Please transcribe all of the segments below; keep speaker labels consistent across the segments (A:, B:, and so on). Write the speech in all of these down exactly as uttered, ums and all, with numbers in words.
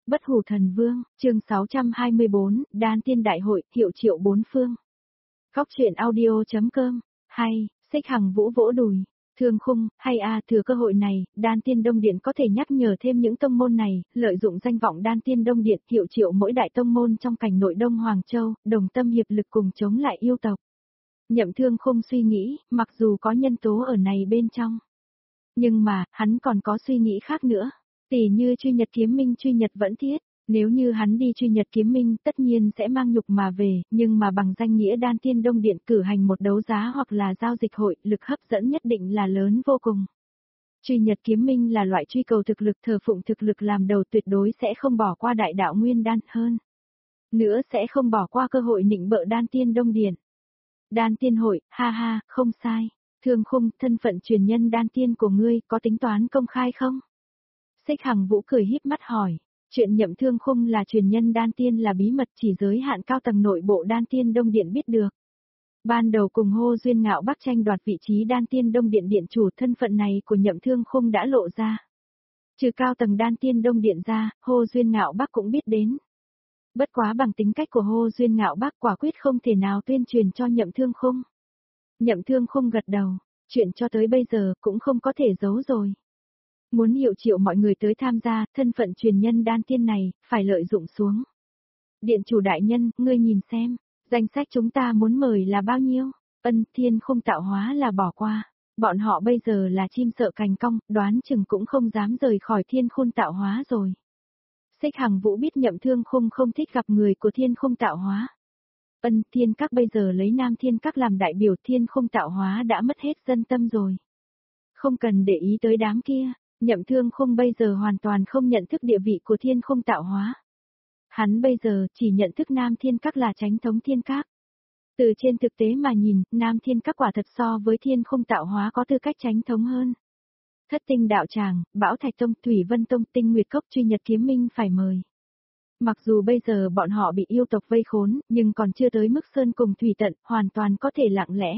A: Bất hủ thần vương, chương sáu trăm hai mươi bốn, Đan Tiên Đại hội, hiệu triệu bốn phương. Góc truyện audio.com, hay, Xích Hằng Vũ vỗ đùi, Thương Khung, hay a thừa cơ hội này, Đan Tiên Đông Điện có thể nhắc nhở thêm những tông môn này, lợi dụng danh vọng Đan Tiên Đông Điện hiệu triệu mỗi đại tông môn trong cảnh nội Đông Hoàng Châu, đồng tâm hiệp lực cùng chống lại yêu tộc. Nhậm Thương Khung suy nghĩ, mặc dù có nhân tố ở này bên trong, nhưng mà, hắn còn có suy nghĩ khác nữa. Tỷ như truy nhật kiếm minh truy nhật vẫn thiết, nếu như hắn đi truy nhật kiếm minh tất nhiên sẽ mang nhục mà về, nhưng mà bằng danh nghĩa Đan Tiên Đông Điện cử hành một đấu giá hoặc là giao dịch hội, lực hấp dẫn nhất định là lớn vô cùng. Truy nhật kiếm minh là loại truy cầu thực lực thờ phụng thực lực làm đầu, tuyệt đối sẽ không bỏ qua đại đạo nguyên đan, hơn nữa sẽ không bỏ qua cơ hội nịnh bợ Đan Tiên Đông Điện. Đan Tiên hội, ha ha, không sai. Thương Khung, thân phận truyền nhân Đan Tiên của ngươi có tính toán công khai không? Xích Hằng Vũ cười híp mắt hỏi, chuyện Nhậm Thương Khung là truyền nhân Đan Tiên là bí mật chỉ giới hạn cao tầng nội bộ Đan Tiên Đông Điện biết được. Ban đầu cùng Hô Duyên Ngạo Bắc tranh đoạt vị trí Đan Tiên Đông Điện điện chủ, thân phận này của Nhậm Thương Khung đã lộ ra. Trừ cao tầng Đan Tiên Đông Điện ra, Hô Duyên Ngạo Bắc cũng biết đến. Bất quá bằng tính cách của Hô Duyên Ngạo Bắc quả quyết không thể nào tuyên truyền cho Nhậm Thương Khung. Nhậm Thương Khung gật đầu, chuyện cho tới bây giờ cũng không có thể giấu rồi. Muốn hiệu triệu mọi người tới tham gia, thân phận truyền nhân Đan Tiên này, phải lợi dụng xuống. Điện chủ đại nhân, ngươi nhìn xem, danh sách chúng ta muốn mời là bao nhiêu? Ân Thiên Khung tạo hóa là bỏ qua. Bọn họ bây giờ là chim sợ cành cong, đoán chừng cũng không dám rời khỏi Thiên Khung tạo hóa rồi. Xích Hằng Vũ biết Nhậm Thương Khung không thích gặp người của Thiên Khung tạo hóa. Ân Thiên Các bây giờ lấy Nam Thiên Các làm đại biểu, Thiên Khung tạo hóa đã mất hết dân tâm rồi. Không cần để ý tới đám kia. Nhậm Thương Khung bây giờ hoàn toàn không nhận thức địa vị của Thiên Khung tạo hóa. Hắn bây giờ chỉ nhận thức Nam Thiên Các là chánh thống Thiên Các. Từ trên thực tế mà nhìn, Nam Thiên Các quả thật so với Thiên Khung tạo hóa có tư cách chánh thống hơn. Thất Tinh Đạo Tràng, Bảo Thạch Tông, Thủy Vân Tông, Tinh Nguyệt Cốc, Truy Nhật Kiếm Minh phải mời. Mặc dù bây giờ bọn họ bị yêu tộc vây khốn, nhưng còn chưa tới mức sơn cùng thủy tận, hoàn toàn có thể lặng lẽ.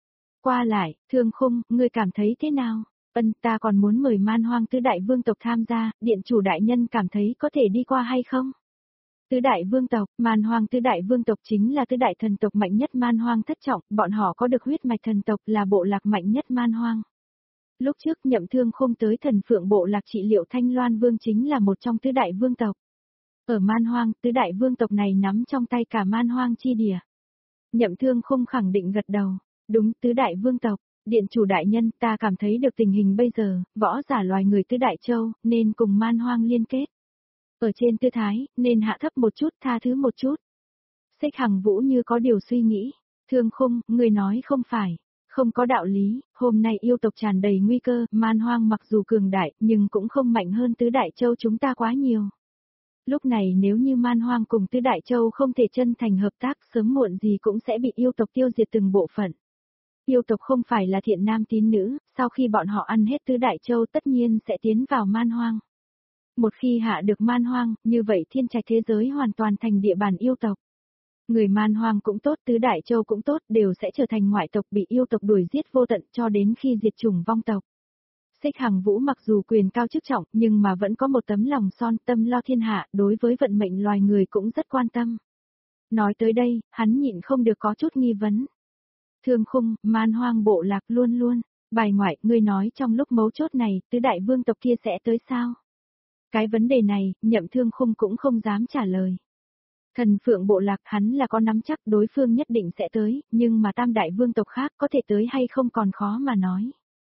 A: Qua lại, Thương Khung, ngươi cảm thấy thế nào? Ân, ta còn muốn mời Man Hoang tứ đại vương tộc tham gia, điện chủ đại nhân cảm thấy có thể đi qua hay không? Tứ đại vương tộc, Man Hoang tứ đại vương tộc chính là tứ đại thần tộc mạnh nhất Man Hoang thất trọng, bọn họ có được huyết mạch thần tộc là bộ lạc mạnh nhất Man Hoang. Lúc trước Nhậm Thương Khung tới thần phượng bộ lạc trị liệu Thanh Loan Vương chính là một trong tứ đại vương tộc. Ở Man Hoang, tứ đại vương tộc này nắm trong tay cả Man Hoang chi địa. Nhậm Thương Khung khẳng định gật đầu, đúng, tứ đại vương tộc. Điện chủ đại nhân, ta cảm thấy được tình hình bây giờ, võ giả loài người tứ đại châu, nên cùng Man Hoang liên kết. Ở trên tư thái, nên hạ thấp một chút, tha thứ một chút. Xích Hằng Vũ như có điều suy nghĩ. Thương Khung, người nói không phải, không có đạo lý, hôm nay yêu tộc tràn đầy nguy cơ, Man Hoang mặc dù cường đại, nhưng cũng không mạnh hơn tứ đại châu chúng ta quá nhiều. Lúc này nếu như Man Hoang cùng tứ đại châu không thể chân thành hợp tác, sớm muộn gì cũng sẽ bị yêu tộc tiêu diệt từng bộ phận. Yêu tộc không phải là thiện nam tín nữ, sau khi bọn họ ăn hết tứ đại châu tất nhiên sẽ tiến vào Man Hoang. Một khi hạ được Man Hoang, như vậy thiên trạch thế giới hoàn toàn thành địa bàn yêu tộc. Người Man Hoang cũng tốt, tứ đại châu cũng tốt, đều sẽ trở thành ngoại tộc bị yêu tộc đuổi giết vô tận cho đến khi diệt chủng vong tộc. Xích Hằng Vũ mặc dù quyền cao chức trọng, nhưng mà vẫn có một tấm lòng son tâm lo thiên hạ, đối với vận mệnh loài người cũng rất quan tâm. Nói tới đây, hắn nhịn không được có chút nghi vấn. Thương Khung, Man Hoang bộ lạc luôn luôn, bài ngoại, ngươi nói trong lúc mấu chốt này, tứ đại vương tộc kia sẽ tới sao? Cái vấn đề này, Nhậm Thương Khung cũng không dám trả lời. Thần Phượng bộ lạc hắn là có nắm chắc đối phương nhất định sẽ tới, nhưng mà tam đại vương tộc khác có thể tới hay không còn khó mà nói.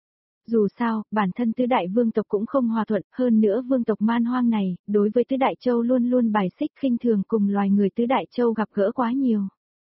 A: Dù sao, bản thân tứ đại vương tộc cũng không hòa thuận, hơn nữa vương tộc Man Hoang này, đối với tứ đại châu luôn luôn bài xích khinh thường cùng loài người tứ đại châu gặp gỡ quá nhiều.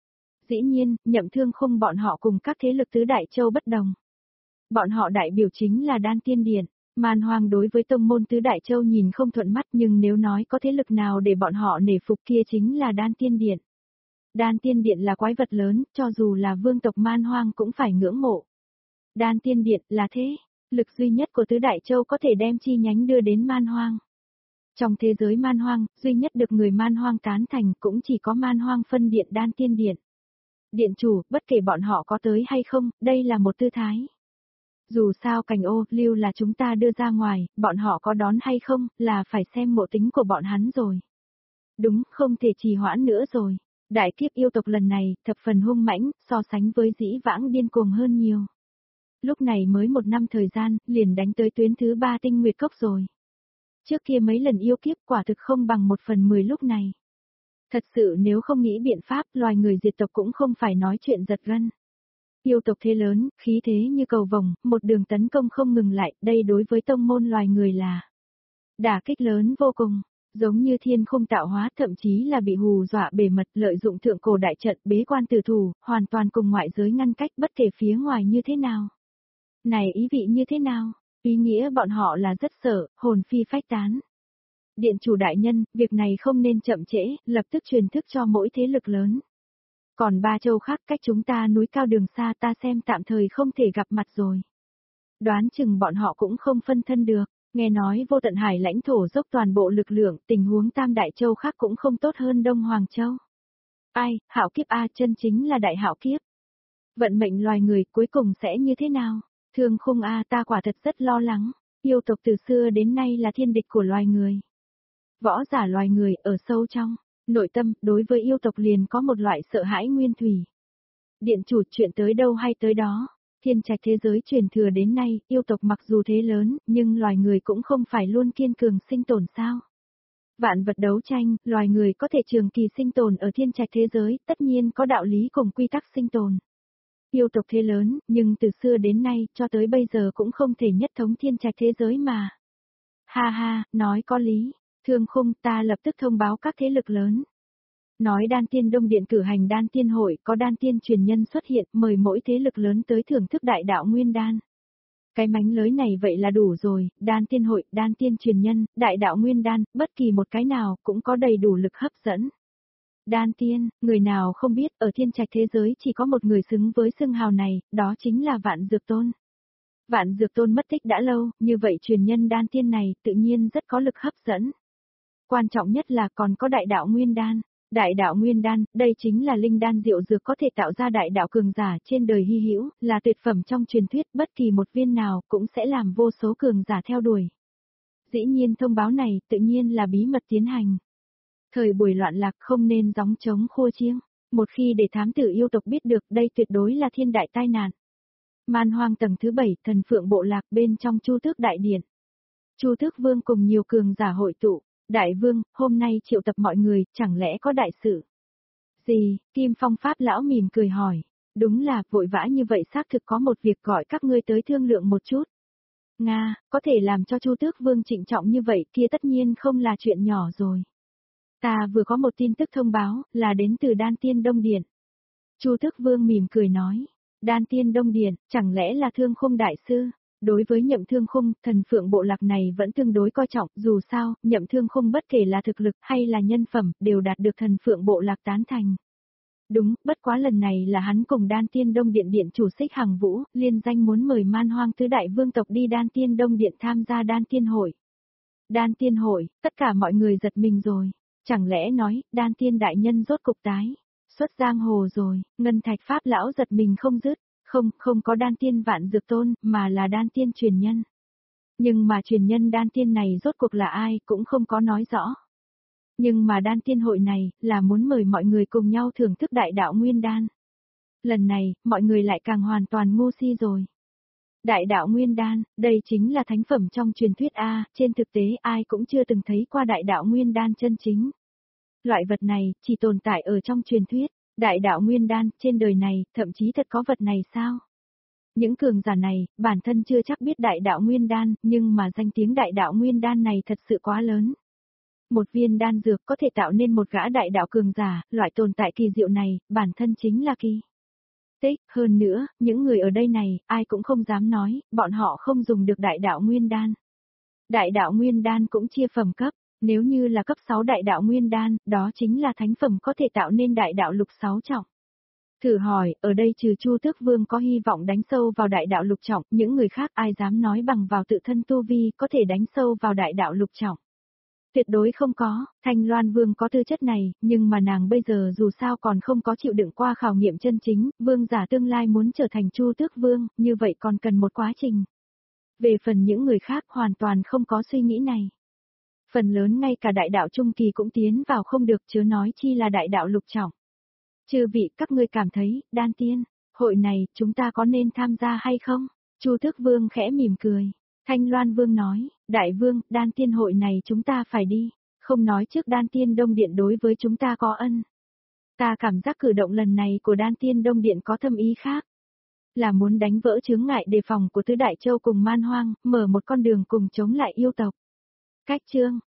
A: Dĩ nhiên, Nhậm Thương Khung bọn họ cùng các thế lực tứ đại châu bất đồng. Bọn họ đại biểu chính là Đan Tiên Điện, Man Hoang đối với tông môn tứ đại châu nhìn không thuận mắt, nhưng nếu nói có thế lực nào để bọn họ nể phục kia chính là Đan Tiên Điện. Đan Tiên Điện là quái vật lớn, cho dù là vương tộc Man Hoang cũng phải ngưỡng mộ. Đan Tiên Điện là thế, lực duy nhất của tứ đại châu có thể đem chi nhánh đưa đến Man Hoang. Trong thế giới Man Hoang, duy nhất được người Man Hoang tán thành cũng chỉ có Man Hoang phân điện Đan Tiên Điện. Điện chủ, bất kể bọn họ có tới hay không, đây là một tư thái. Dù sao Cảnh Ô, Lưu là chúng ta đưa ra ngoài, bọn họ có đón hay không, là phải xem ngộ tính của bọn hắn rồi. Đúng, không thể trì hoãn nữa rồi. Đại kiếp yêu tộc lần này, thập phần hung mãnh, so sánh với dĩ vãng điên cuồng hơn nhiều. Lúc này mới một năm thời gian, liền đánh tới tuyến thứ ba tinh nguyệt cốc rồi. Trước kia mấy lần yêu kiếp quả thực không bằng một phần mười lúc này. Thật sự nếu không nghĩ biện pháp, loài người diệt tộc cũng không phải nói chuyện giật gân. Yêu tộc thế lớn, khí thế như cầu vồng, một đường tấn công không ngừng lại, đây đối với tông môn loài người là đả kích lớn vô cùng, giống như thiên không tạo hóa, thậm chí là bị hù dọa bề mật, lợi dụng thượng cổ đại trận bế quan tử thủ, hoàn toàn cùng ngoại giới ngăn cách, bất kể phía ngoài như thế nào. Này ý vị như thế nào? Ý nghĩa bọn họ là rất sợ, hồn phi phách tán. Điện chủ đại nhân, việc này không nên chậm trễ, lập tức truyền thức cho mỗi thế lực lớn. Còn ba châu khác cách chúng ta núi cao đường xa, ta xem tạm thời không thể gặp mặt rồi. Đoán chừng bọn họ cũng không phân thân được, nghe nói vô tận hải lãnh thổ dốc toàn bộ lực lượng, tình huống tam đại châu khác cũng không tốt hơn Đông Hoàng Châu. Ai, hạo kiếp A, chân chính là đại hạo kiếp. Vận mệnh loài người cuối cùng sẽ như thế nào? Thương Khung A, ta quả thật rất lo lắng, yêu tộc từ xưa đến nay là thiên địch của loài người. Võ giả loài người ở sâu trong nội tâm, đối với yêu tộc liền có một loại sợ hãi nguyên thủy. Điện chủ, chuyện tới đâu hay tới đó, thiên trạch thế giới truyền thừa đến nay, yêu tộc mặc dù thế lớn, nhưng loài người cũng không phải luôn kiên cường sinh tồn sao. Vạn vật đấu tranh, loài người có thể trường kỳ sinh tồn ở thiên trạch thế giới, tất nhiên có đạo lý cùng quy tắc sinh tồn. Yêu tộc thế lớn, nhưng từ xưa đến nay, cho tới bây giờ cũng không thể nhất thống thiên trạch thế giới mà. Ha ha, nói có lý. Thương Khung, ta lập tức thông báo các thế lực lớn. Nói Đan Tiên Đông Điện cử hành Đan Tiên hội, có Đan Tiên truyền nhân xuất hiện, mời mỗi thế lực lớn tới thưởng thức đại đạo nguyên đan. Cái mánh lới này vậy là đủ rồi, Đan Tiên hội, Đan Tiên truyền nhân, đại đạo nguyên đan, bất kỳ một cái nào cũng có đầy đủ lực hấp dẫn. Đan Tiên, người nào không biết, ở thiên trạch thế giới chỉ có một người xứng với xưng hào này, đó chính là Vạn Dược Tôn. Vạn Dược Tôn mất tích đã lâu, như vậy truyền nhân Đan Tiên này tự nhiên rất có lực hấp dẫn. Quan trọng nhất là còn có đại đạo nguyên đan. Đại đạo nguyên đan, đây chính là linh đan diệu dược có thể tạo ra đại đạo cường giả trên đời hy hữu, là tuyệt phẩm trong truyền thuyết, bất kỳ một viên nào cũng sẽ làm vô số cường giả theo đuổi. Dĩ nhiên thông báo này tự nhiên là bí mật tiến hành. Thời buổi loạn lạc không nên gióng trống khua chiêng, một khi để thám tử yêu tộc biết được, đây tuyệt đối là thiên đại tai nạn. Man Hoang tầng thứ bảy, Thần Phượng bộ lạc bên trong Chu Tước đại điện. Chu Tước Vương cùng nhiều cường giả hội tụ. Đại vương, hôm nay triệu tập mọi người, chẳng lẽ có đại sự? Gì? Kim Phong Pháp lão mỉm cười hỏi. Đúng là, vội vã như vậy xác thực có một việc gọi các ngươi tới thương lượng một chút. Nga, có thể làm cho Chu Tước Vương trịnh trọng như vậy kia tất nhiên không là chuyện nhỏ rồi. Ta vừa có một tin tức thông báo, là đến từ Đan Tiên Đông Điện. Chu Tước Vương mỉm cười nói. Đan Tiên Đông Điện, chẳng lẽ là Thương Khung đại sư? Đối với Nhậm Thương Khung, Thần Phượng bộ lạc này vẫn tương đối coi trọng, dù sao, Nhậm Thương Khung bất kể là thực lực hay là nhân phẩm, đều đạt được Thần Phượng bộ lạc tán thành. Đúng, bất quá lần này là hắn cùng Đan Tiên Đông Điện điện chủ Xích Hằng Vũ, liên danh muốn mời Man Hoang tứ đại vương tộc đi Đan Tiên Đông Điện tham gia Đan Tiên hội. Đan Tiên hội, tất cả mọi người giật mình rồi. Chẳng lẽ nói, Đan Tiên đại nhân rốt cục tái xuất giang hồ rồi? Ngân Thạch Pháp lão giật mình không dứt. Không, không có Đan Tiên Vạn Dược Tôn, mà là Đan Tiên truyền nhân. Nhưng mà truyền nhân Đan Tiên này rốt cuộc là ai cũng không có nói rõ. Nhưng mà Đan Tiên hội này, là muốn mời mọi người cùng nhau thưởng thức đại đạo nguyên đan. Lần này, mọi người lại càng hoàn toàn ngu si rồi. Đại đạo nguyên đan, đây chính là thánh phẩm trong truyền thuyết A, trên thực tế ai cũng chưa từng thấy qua đại đạo nguyên đan chân chính. Loại vật này, chỉ tồn tại ở trong truyền thuyết. Đại đạo nguyên đan, trên đời này, thậm chí thật có vật này sao? Những cường giả này, bản thân chưa chắc biết đại đạo nguyên đan, nhưng mà danh tiếng đại đạo nguyên đan này thật sự quá lớn. Một viên đan dược có thể tạo nên một gã đại đạo cường giả, loại tồn tại kỳ diệu này, bản thân chính là kỳ tích. Hơn nữa, những người ở đây này, ai cũng không dám nói, bọn họ không dùng được đại đạo nguyên đan. Đại đạo nguyên đan cũng chia phẩm cấp. Nếu như là cấp sáu đại đạo nguyên đan, đó chính là thánh phẩm có thể tạo nên đại đạo lục sáu trọng. Thử hỏi, ở đây trừ Chu Tước Vương có hy vọng đánh sâu vào đại đạo lục trọng, những người khác ai dám nói bằng vào tự thân tu vi có thể đánh sâu vào đại đạo lục trọng. Tuyệt đối không có, Thanh Loan Vương có tư chất này, nhưng mà nàng bây giờ dù sao còn không có chịu đựng qua khảo nghiệm chân chính, vương giả tương lai muốn trở thành Chu Tước Vương, như vậy còn cần một quá trình. Về phần những người khác hoàn toàn không có suy nghĩ này. Phần lớn ngay cả đại đạo trung kỳ cũng tiến vào không được chớ nói chi là đại đạo lục trọng. Chư vị các ngươi cảm thấy, đan tiên, hội này chúng ta có nên tham gia hay không? Chu Tước Vương khẽ mỉm cười. Thanh Loan Vương nói, đại vương, đan tiên hội này chúng ta phải đi, không nói trước đan tiên Đông Điện đối với chúng ta có ân. Ta cảm giác cử động lần này của đan tiên Đông Điện có thâm ý khác. Là muốn đánh vỡ chướng ngại đề phòng của Tứ Đại Châu cùng Man Hoang, mở một con đường cùng chống lại yêu tộc. Cách chương